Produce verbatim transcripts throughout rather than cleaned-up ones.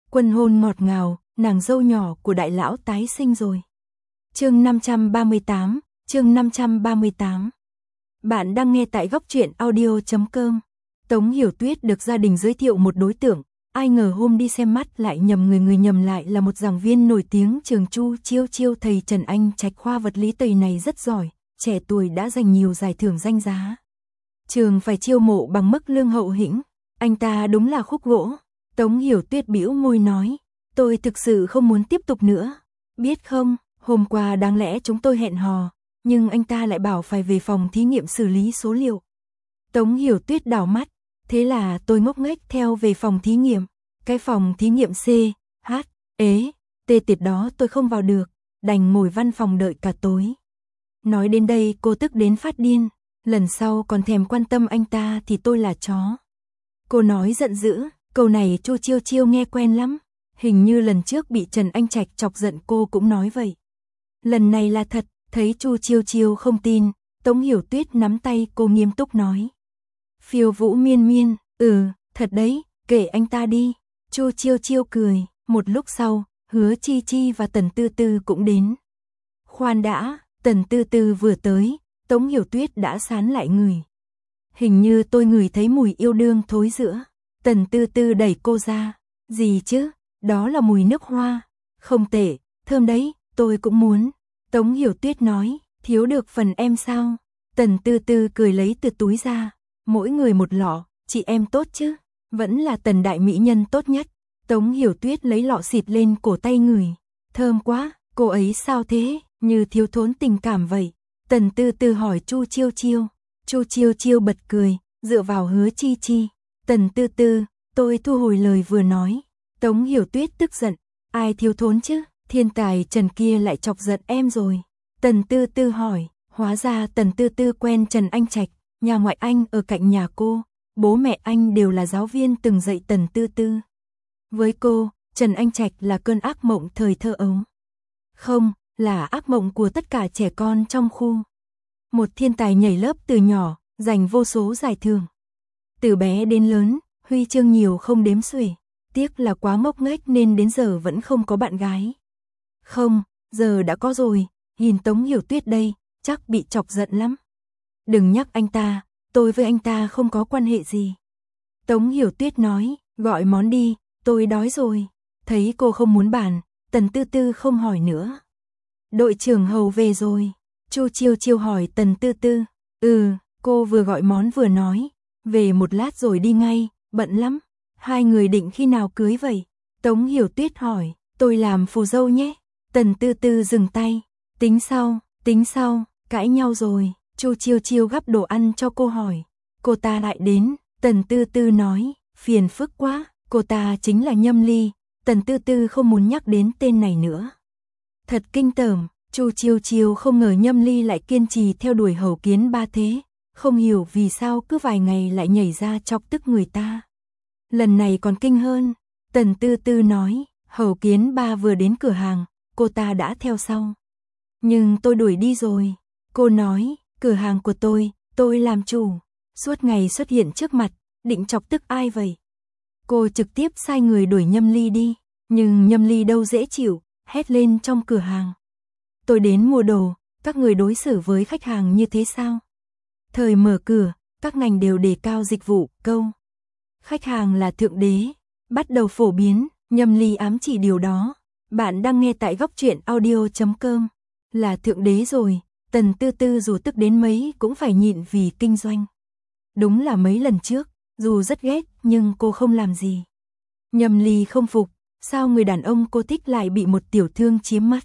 Quân hôn ngọt ngào, nàng dâu nhỏ của đại lão tái sinh rồi. Chương năm trăm ba mươi tám, chương năm trăm ba mươi tám. Bạn đang nghe tại góc truyện audio chấm com. Tống Hiểu Tuyết được gia đình giới thiệu một đối tượng, ai ngờ hôm đi xem mắt lại nhầm người, người nhầm lại là một giảng viên nổi tiếng trường Chu Chiêu Chiêu. Thầy Trần Anh Trạch khoa vật lý tây này rất giỏi, trẻ tuổi đã giành nhiều giải thưởng danh giá. Trường phải chiêu mộ bằng mức lương hậu hĩnh, anh ta đúng là khúc gỗ. Tống Hiểu Tuyết bĩu môi nói, tôi thực sự không muốn tiếp tục nữa. Biết không, hôm qua đáng lẽ chúng tôi hẹn hò, nhưng anh ta lại bảo phải về phòng thí nghiệm xử lý số liệu. Tống Hiểu Tuyết đảo mắt, thế là tôi ngốc nghếch theo về phòng thí nghiệm. Cái phòng thí nghiệm C, H, ế, T tiệt đó tôi không vào được, đành ngồi văn phòng đợi cả tối. Nói đến đây cô tức đến phát điên, lần sau còn thèm quan tâm anh ta thì tôi là chó. Cô nói giận dữ, câu này Chu Chiêu Chiêu nghe quen lắm, hình như lần trước bị Trần Anh Trạch chọc giận cô cũng nói vậy. Lần này là thật, thấy Chu Chiêu Chiêu không tin, Tống Hiểu Tuyết nắm tay cô nghiêm túc nói. Phiêu Vũ miên miên, ừ, thật đấy, kể anh ta đi. Chu Chiêu Chiêu cười, một lúc sau, Hứa Chi Chi và Tần Tư Tư cũng đến. Khoan đã, Tần Tư Tư vừa tới, Tống Hiểu Tuyết đã sán lại người. Hình như tôi ngửi thấy mùi yêu đương thối giữa. Tần Tư Tư đẩy cô ra. Gì chứ, đó là mùi nước hoa. Không tệ, thơm đấy, tôi cũng muốn. Tống Hiểu Tuyết nói, thiếu được phần em sao? Tần Tư Tư cười lấy từ túi ra. Mỗi người một lọ, chị em tốt chứ? Vẫn là Tần đại mỹ nhân tốt nhất. Tống Hiểu Tuyết lấy lọ xịt lên cổ tay người. Thơm quá, cô ấy sao thế? Như thiếu thốn tình cảm vậy. Tần Tư Tư hỏi Chu Chiêu Chiêu. Chu Chiêu Chiêu bật cười, dựa vào Hứa Chi Chi. Tần Tư Tư, tôi thu hồi lời vừa nói. Tống Hiểu Tuyết tức giận, ai thiếu thốn chứ, thiên tài Trần kia lại chọc giận em rồi. Tần Tư Tư hỏi, hóa ra Tần Tư Tư quen Trần Anh Trạch, nhà ngoại anh ở cạnh nhà cô, bố mẹ anh đều là giáo viên từng dạy Tần Tư Tư. Với cô, Trần Anh Trạch là cơn ác mộng thời thơ ấu. Không, là ác mộng của tất cả trẻ con trong khu. Một thiên tài nhảy lớp từ nhỏ, giành vô số giải thưởng. Từ bé đến lớn, huy chương nhiều không đếm xuể. Tiếc là quá ngốc nghếch nên đến giờ vẫn không có bạn gái. Không, giờ đã có rồi, nhìn Tống Hiểu Tuyết đây, chắc bị chọc giận lắm. Đừng nhắc anh ta, tôi với anh ta không có quan hệ gì. Tống Hiểu Tuyết nói, gọi món đi, tôi đói rồi. Thấy cô không muốn bàn, Tần Tư Tư không hỏi nữa. Đội trưởng Hầu về rồi. Chu Chiêu Chiêu hỏi Tần Tư Tư. Ừ, cô vừa gọi món vừa nói. Về một lát rồi đi ngay, bận lắm. Hai người định khi nào cưới vậy? Tống Hiểu Tuyết hỏi, tôi làm phù dâu nhé. Tần Tư Tư dừng tay. Tính sau, tính sau, cãi nhau rồi. Chu Chiêu Chiêu gắp đồ ăn cho cô hỏi. Cô ta lại đến, Tần Tư Tư nói, phiền phức quá, cô ta chính là Nhâm Ly. Tần Tư Tư không muốn nhắc đến tên này nữa. Thật kinh tởm, Chu Chiêu Chiêu không ngờ Nhâm Ly lại kiên trì theo đuổi Hầu Kiến Ba thế, không hiểu vì sao cứ vài ngày lại nhảy ra chọc tức người ta. Lần này còn kinh hơn, Tần Tư Tư nói, Hầu Kiến Ba vừa đến cửa hàng, cô ta đã theo sau. Nhưng tôi đuổi đi rồi, cô nói, cửa hàng của tôi, tôi làm chủ, suốt ngày xuất hiện trước mặt, định chọc tức ai vậy? Cô trực tiếp sai người đuổi Nhâm Ly đi, nhưng Nhâm Ly đâu dễ chịu, hét lên trong cửa hàng. Tôi đến mua đồ, các người đối xử với khách hàng như thế sao? Thời mở cửa, các ngành đều đề cao dịch vụ, câu. Khách hàng là thượng đế, bắt đầu phổ biến, Nhâm Ly ám chỉ điều đó. Bạn đang nghe tại góc truyện audio chấm com. Là thượng đế rồi, Tần Tư Tư dù tức đến mấy cũng phải nhịn vì kinh doanh. Đúng là mấy lần trước, dù rất ghét nhưng cô không làm gì. Nhâm Ly không phục, sao người đàn ông cô thích lại bị một tiểu thương chiếm mất.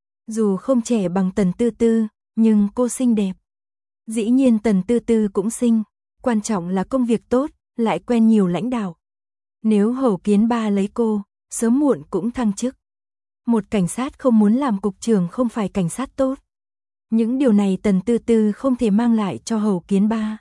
Dù không trẻ bằng Tần Tư Tư, nhưng cô xinh đẹp. Dĩ nhiên Tần Tư Tư cũng xinh, quan trọng là công việc tốt, lại quen nhiều lãnh đạo. Nếu Hầu Kiến Ba lấy cô, sớm muộn cũng thăng chức. Một cảnh sát không muốn làm cục trưởng không phải cảnh sát tốt. Những điều này Tần Tư Tư không thể mang lại cho Hầu Kiến Ba.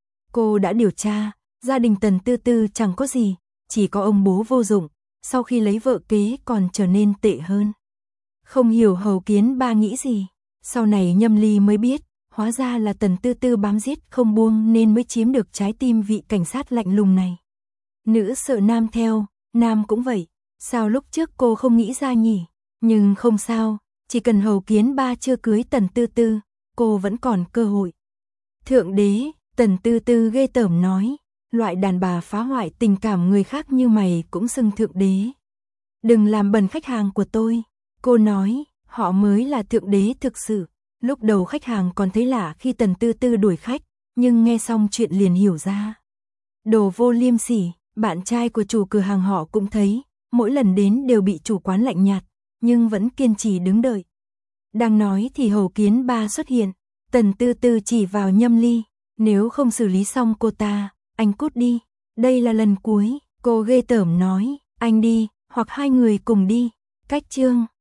Cô đã điều tra, gia đình Tần Tư Tư chẳng có gì, chỉ có ông bố vô dụng, sau khi lấy vợ kế còn trở nên tệ hơn. Không hiểu Hầu Kiến Ba nghĩ gì, sau này Nhâm Ly mới biết, hóa ra là Tần Tư Tư bám giết không buông nên mới chiếm được trái tim vị cảnh sát lạnh lùng này. Nữ sợ nam theo, nam cũng vậy, Sao lúc trước cô không nghĩ ra nhỉ? Nhưng không sao, chỉ cần Hầu Kiến Ba chưa cưới Tần Tư Tư, cô vẫn còn cơ hội. Thượng đế, Tần Tư Tư ghê tởm nói, loại đàn bà phá hoại tình cảm người khác như mày cũng xưng thượng đế. Đừng làm bẩn khách hàng của tôi. Cô nói, họ mới là thượng đế thực sự. Lúc đầu khách hàng còn thấy lạ khi Tần Tư Tư đuổi khách, nhưng nghe xong chuyện liền hiểu ra. Đồ vô liêm sỉ, bạn trai của chủ cửa hàng họ cũng thấy, mỗi lần đến đều bị chủ quán lạnh nhạt, nhưng vẫn kiên trì đứng đợi. Đang nói thì Hầu Kiến Ba xuất hiện, Tần Tư Tư chỉ vào Nhâm Ly, nếu không xử lý xong cô ta, anh cút đi, đây là lần cuối, cô ghê tởm nói, anh đi, hoặc hai người cùng đi, cách chương.